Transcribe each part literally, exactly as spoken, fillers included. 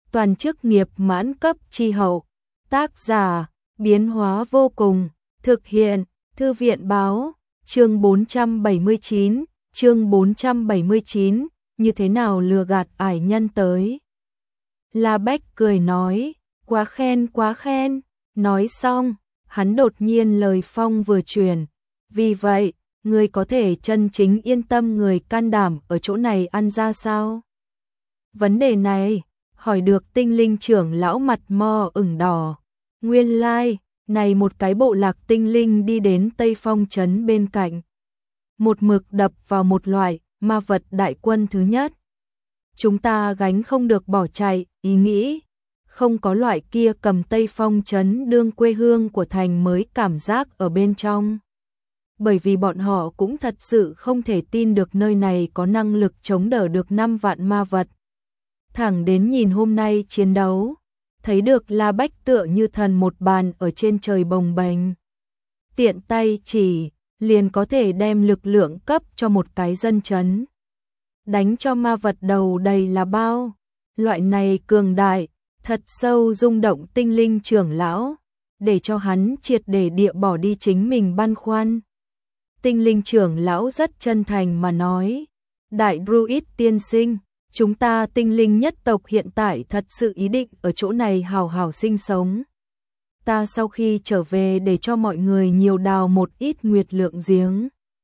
toàn chức nghiệp mãn cấp chi hậu. Tác giả, biến hóa vô cùng, thực hiện, Thư viện báo, chương bốn trăm bảy mươi chín, chương bốn trăm bảy mươi chín, như thế nào lừa gạt ải nhân tới. La Bách cười nói, quá khen quá khen, nói xong, hắn đột nhiên lời phong vừa truyền, vì vậy, người có thể chân chính yên tâm người can đảm ở chỗ này ăn ra sao? Vấn đề này, hỏi được tinh linh trưởng lão mặt mo ửng đỏ. Nguyên lai, like, này một cái bộ lạc tinh linh đi đến Tây Phong trấn bên cạnh. Một mực đập vào một loại ma vật đại quân thứ nhất. Chúng ta gánh không được bỏ chạy, ý nghĩ. Không có loại kia cầm Tây Phong trấn đương quê hương của thành mới cảm giác ở bên trong. Bởi vì bọn họ cũng thật sự không thể tin được nơi này có năng lực chống đỡ được năm vạn ma vật. Thẳng đến nhìn hôm nay chiến đấu, thấy được La Bách tựa như thần một bàn ở trên trời bồng bềnh. Tiện tay chỉ, liền có thể đem lực lượng cấp cho một cái dân chấn. Đánh cho ma vật đầu đầy là bao. Loại này cường đại, thật sâu rung động tinh linh trưởng lão, để cho hắn triệt để địa bỏ đi chính mình băn khoăn. Tinh linh trưởng lão rất chân thành mà nói, Đại Druid tiên sinh, chúng ta tinh linh nhất tộc hiện tại thật sự ý định ở chỗ này hào hào sinh sống. Ta sau khi trở về để cho mọi người nhiều đào một ít nguyệt lượng giếng.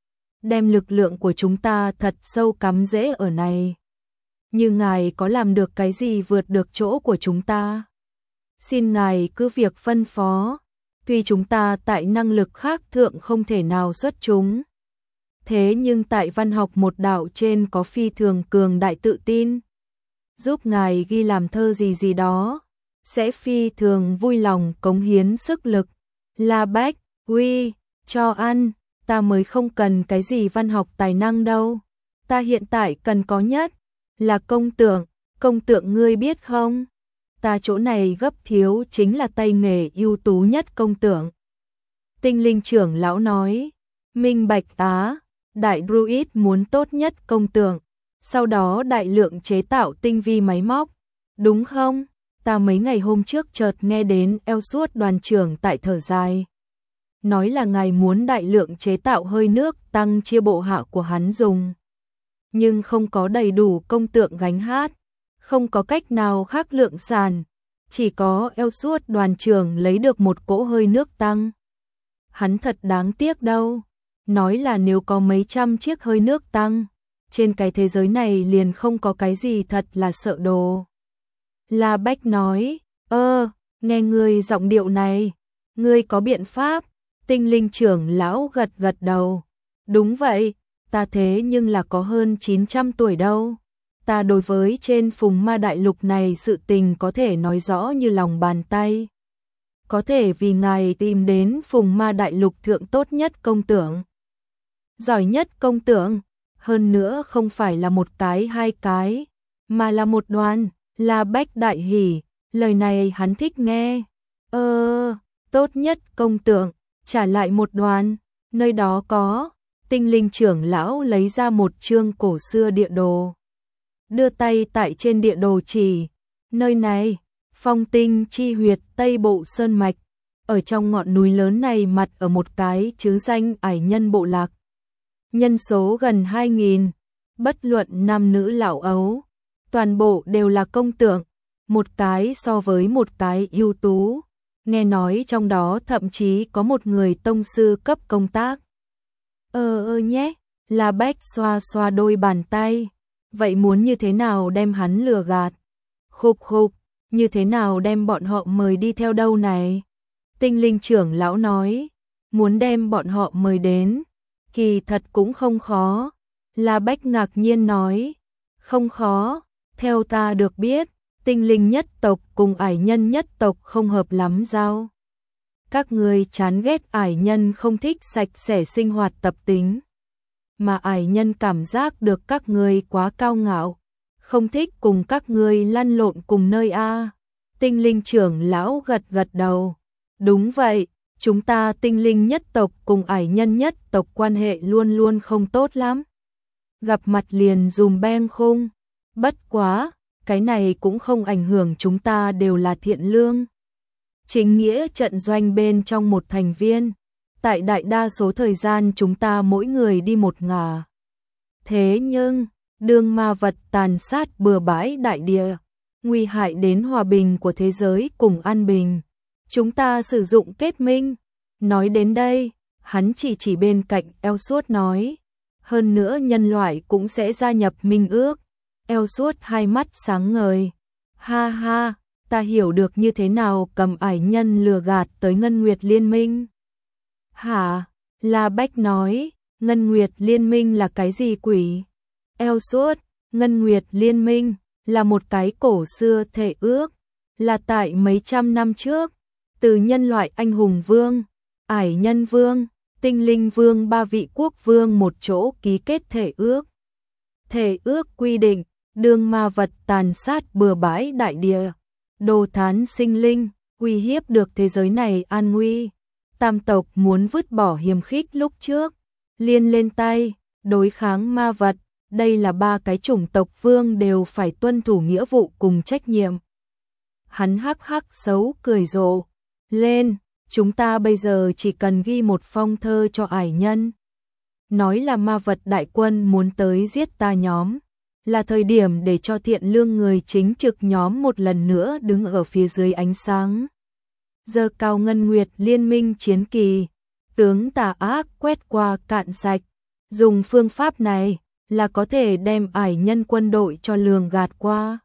Đem lực lượng của chúng ta thật sâu cắm rễ ở này. Như ngài có làm được cái gì vượt được chỗ của chúng ta? Xin ngài cứ việc phân phó. Tuy chúng ta tại năng lực khác thượng không thể nào xuất chúng. Thế nhưng tại văn học một đạo trên có phi thường cường đại tự tin. Giúp ngài ghi làm thơ gì gì đó. Sẽ phi thường vui lòng cống hiến sức lực. La Bách, uy, cho ăn. Ta mới không cần cái gì văn học tài năng đâu. Ta hiện tại cần có nhất là công tượng. Công tượng ngươi biết không? Ta chỗ này gấp thiếu chính là tay nghề ưu tú nhất công tượng. Tinh linh trưởng lão nói, minh bạch á, Đại Druid muốn tốt nhất công tượng, sau đó đại lượng chế tạo tinh vi máy móc, đúng không? Ta mấy ngày hôm trước chợt nghe đến Ellsworth đoàn trưởng tại thở dài. Nói là ngài muốn đại lượng chế tạo hơi nước tăng chia bộ hạ của hắn dùng. Nhưng không có đầy đủ công tượng gánh hát. Không có cách nào khác lượng sàn, chỉ có Ellsworth đoàn trưởng lấy được một cỗ hơi nước tăng. Hắn thật đáng tiếc đâu, nói là nếu có mấy trăm chiếc hơi nước tăng, trên cái thế giới này liền không có cái gì thật là sợ đồ. La Bách nói, ơ, nghe ngươi giọng điệu này, ngươi có biện pháp, tinh linh trưởng lão gật gật đầu. Đúng vậy, ta thế nhưng là có hơn chín trăm tuổi đâu. Ta đối với trên phùng ma đại lục này sự tình có thể nói rõ như lòng bàn tay. Có thể vì ngài tìm đến phùng ma đại lục thượng tốt nhất công tưởng. Giỏi nhất công tưởng, hơn nữa không phải là một cái hai cái, mà là một đoàn. La Bách đại hỉ, lời này hắn thích nghe. Ơ, tốt nhất công tưởng, trả lại một đoàn, nơi đó có. Tinh linh trưởng lão lấy ra một chương cổ xưa địa đồ. Đưa tay tại trên địa đồ chỉ, nơi này, phong tinh chi huyệt Tây Bộ Sơn Mạch, ở trong ngọn núi lớn này mặt ở một cái chứ danh ải nhân bộ lạc. Nhân số gần hai nghìn, bất luận nam nữ lão ấu, toàn bộ đều là công tượng, một cái so với một cái ưu tú, nghe nói trong đó thậm chí có một người tông sư cấp công tác. Ơ ơ nhé, La Bách xoa xoa đôi bàn tay. Vậy muốn như thế nào đem hắn lừa gạt? Khục khục, như thế nào đem bọn họ mời đi theo đâu này? Tinh linh trưởng lão nói, muốn đem bọn họ mời đến, kỳ thật cũng không khó. La Bách ngạc nhiên nói, không khó, theo ta được biết, tinh linh nhất tộc cùng ải nhân nhất tộc không hợp lắm giao. Các ngươi chán ghét ải nhân không thích sạch sẽ sinh hoạt tập tính. Mà ải nhân cảm giác được các ngươi quá cao ngạo, không thích cùng các ngươi lăn lộn cùng nơi a. Tinh linh trưởng lão gật gật đầu. Đúng vậy, chúng ta tinh linh nhất tộc cùng ải nhân nhất tộc quan hệ luôn luôn không tốt lắm. Gặp mặt liền dùm beng khung. Bất quá, cái này cũng không ảnh hưởng, chúng ta đều là thiện lương. Chính nghĩa trận doanh bên trong một thành viên, tại đại đa số thời gian chúng ta mỗi người đi một ngả. Thế nhưng, đương ma vật tàn sát bừa bãi đại địa, nguy hại đến hòa bình của thế giới cùng an bình, chúng ta sử dụng kết minh. Nói đến đây, hắn chỉ chỉ bên cạnh Ellsworth nói, hơn nữa nhân loại cũng sẽ gia nhập minh ước. Ellsworth hai mắt sáng ngời. Ha ha, ta hiểu được như thế nào cầm ải nhân lừa gạt tới Ngân Nguyệt Liên Minh. Hả? La Bách nói, Ngân Nguyệt Liên Minh là cái gì quỷ? Ellsworth, Ngân Nguyệt Liên Minh là một cái cổ xưa thể ước, là tại mấy trăm năm trước, từ nhân loại anh hùng vương, ải nhân vương, tinh linh vương ba vị quốc vương một chỗ ký kết thể ước. Thể ước quy định, đương ma vật tàn sát bừa bãi đại địa, đồ thán sinh linh, uy hiếp được thế giới này an nguy. Tam tộc muốn vứt bỏ hiềm khích lúc trước, liên lên tay, đối kháng ma vật, đây là ba cái chủng tộc vương đều phải tuân thủ nghĩa vụ cùng trách nhiệm. Hắn hắc hắc xấu cười rộ lên, chúng ta bây giờ chỉ cần ghi một phong thơ cho ải nhân. Nói là ma vật đại quân muốn tới giết ta nhóm, là thời điểm để cho thiện lương người chính trực nhóm một lần nữa đứng ở phía dưới ánh sáng. Giờ cao Ngân Nguyệt Liên Minh chiến kỳ, tướng tà ác quét qua cạn sạch, dùng phương pháp này là có thể đem ải nhân quân đội cho lường gạt qua.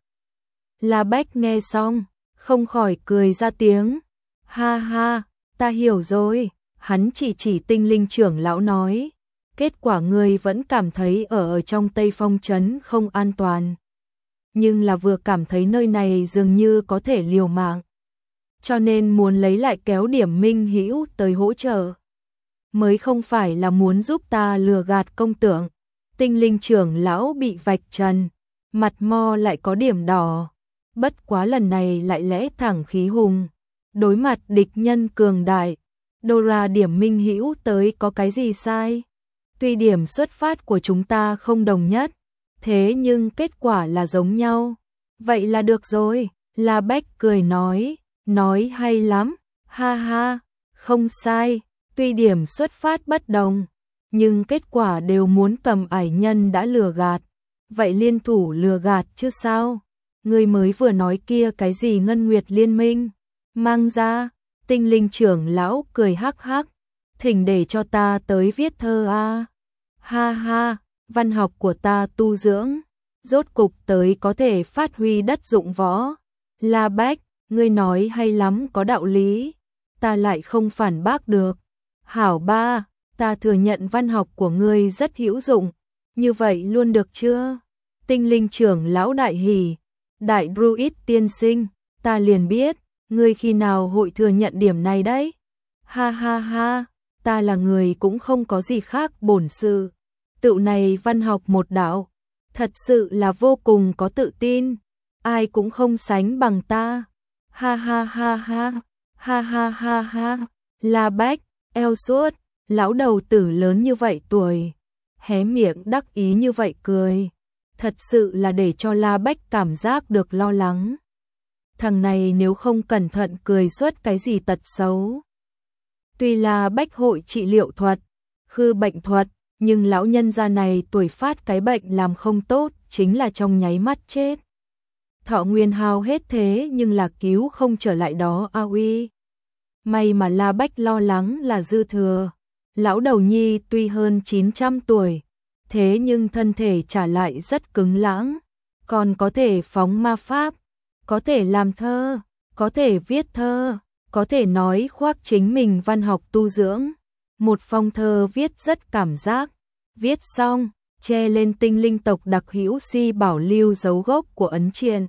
La Bách nghe xong, không khỏi cười ra tiếng. Ha ha, ta hiểu rồi, hắn chỉ chỉ tinh linh trưởng lão nói. Kết quả ngươi vẫn cảm thấy ở, ở trong Tây Phong trấn không an toàn. Nhưng là vừa cảm thấy nơi này dường như có thể liều mạng. Cho nên muốn lấy lại kéo điểm minh hữu tới hỗ trợ. Mới không phải là muốn giúp ta lừa gạt công tượng. Tinh linh trưởng lão bị vạch trần, mặt mo lại có điểm đỏ. Bất quá lần này lại lẽ thẳng khí hùng. Đối mặt địch nhân cường đại, Dora điểm minh hữu tới có cái gì sai? Tuy điểm xuất phát của chúng ta không đồng nhất, thế nhưng kết quả là giống nhau. Vậy là được rồi, La Bách cười nói, nói hay lắm, ha ha, không sai, tuy điểm xuất phát bất đồng, nhưng kết quả đều muốn cầm ải nhân đã lừa gạt. Vậy liên thủ lừa gạt chứ sao? Người mới vừa nói kia cái gì Ngân Nguyệt Liên Minh? Mang ra, tinh linh trưởng lão cười hắc hắc, thỉnh để cho ta tới viết thơ a. Ha ha, văn học của ta tu dưỡng, rốt cục tới có thể phát huy đất dụng võ. La Bách, ngươi nói hay lắm, có đạo lý, ta lại không phản bác được. Hảo ba, ta thừa nhận văn học của ngươi rất hữu dụng, như vậy luôn được chưa? Tinh linh trưởng lão đại hỉ, đại druid tiên sinh, ta liền biết, ngươi khi nào hội thừa nhận điểm này đấy? Ha ha ha, ta là người cũng không có gì khác bổn sự. Tựu này văn học một đạo, thật sự là vô cùng có tự tin, ai cũng không sánh bằng ta. Ha ha ha ha, ha ha ha ha, La Bách, Ellsworth, lão đầu tử lớn như vậy tuổi, hé miệng đắc ý như vậy cười, thật sự là để cho La Bách cảm giác được lo lắng. Thằng này nếu không cẩn thận cười xuất cái gì tật xấu. Tuy là Bách hội trị liệu thuật, khư bệnh thuật, nhưng lão nhân gia này tuổi phát cái bệnh làm không tốt, chính là trong nháy mắt chết. Thọ nguyên hao hết thế nhưng là cứu không trở lại đó a uy. May mà La Bách lo lắng là dư thừa. Lão đầu nhi tuy hơn chín trăm tuổi, thế nhưng thân thể trả lại rất cứng lãng, còn có thể phóng ma pháp, có thể làm thơ, có thể viết thơ, có thể nói khoác chính mình văn học tu dưỡng. Một phong thơ viết rất cảm giác, viết xong, che lên tinh linh tộc đặc hữu si bảo lưu dấu gốc của ấn triện.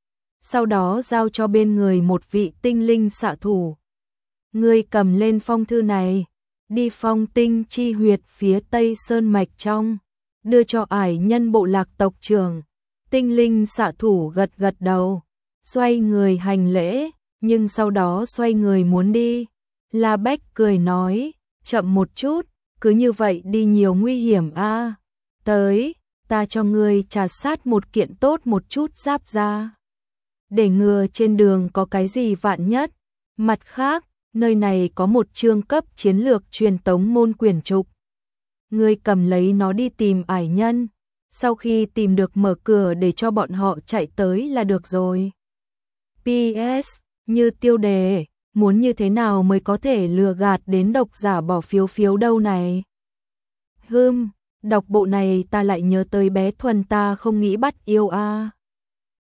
Sau đó giao cho bên người một vị tinh linh xạ thủ. Người cầm lên phong thư này, đi phong tinh chi huyệt phía tây sơn mạch trong, đưa cho ải nhân bộ lạc tộc trưởng. Tinh linh xạ thủ gật gật đầu, xoay người hành lễ, nhưng sau đó xoay người muốn đi. La Bách cười nói, chậm một chút, cứ như vậy đi nhiều nguy hiểm a. Tới, ta cho ngươi trà sát một kiện tốt một chút giáp ra. Để ngừa trên đường có cái gì vạn nhất. Mặt khác, nơi này có một chương cấp chiến lược truyền tống môn quyển trục. Ngươi cầm lấy nó đi tìm ải nhân, sau khi tìm được mở cửa để cho bọn họ chạy tới là được rồi. pê ét. Như tiêu đề, muốn như thế nào mới có thể lừa gạt đến độc giả bỏ phiếu phiếu đâu này? Hừm, đọc bộ này ta lại nhớ tới bé Thuần ta không nghĩ bắt yêu a. À.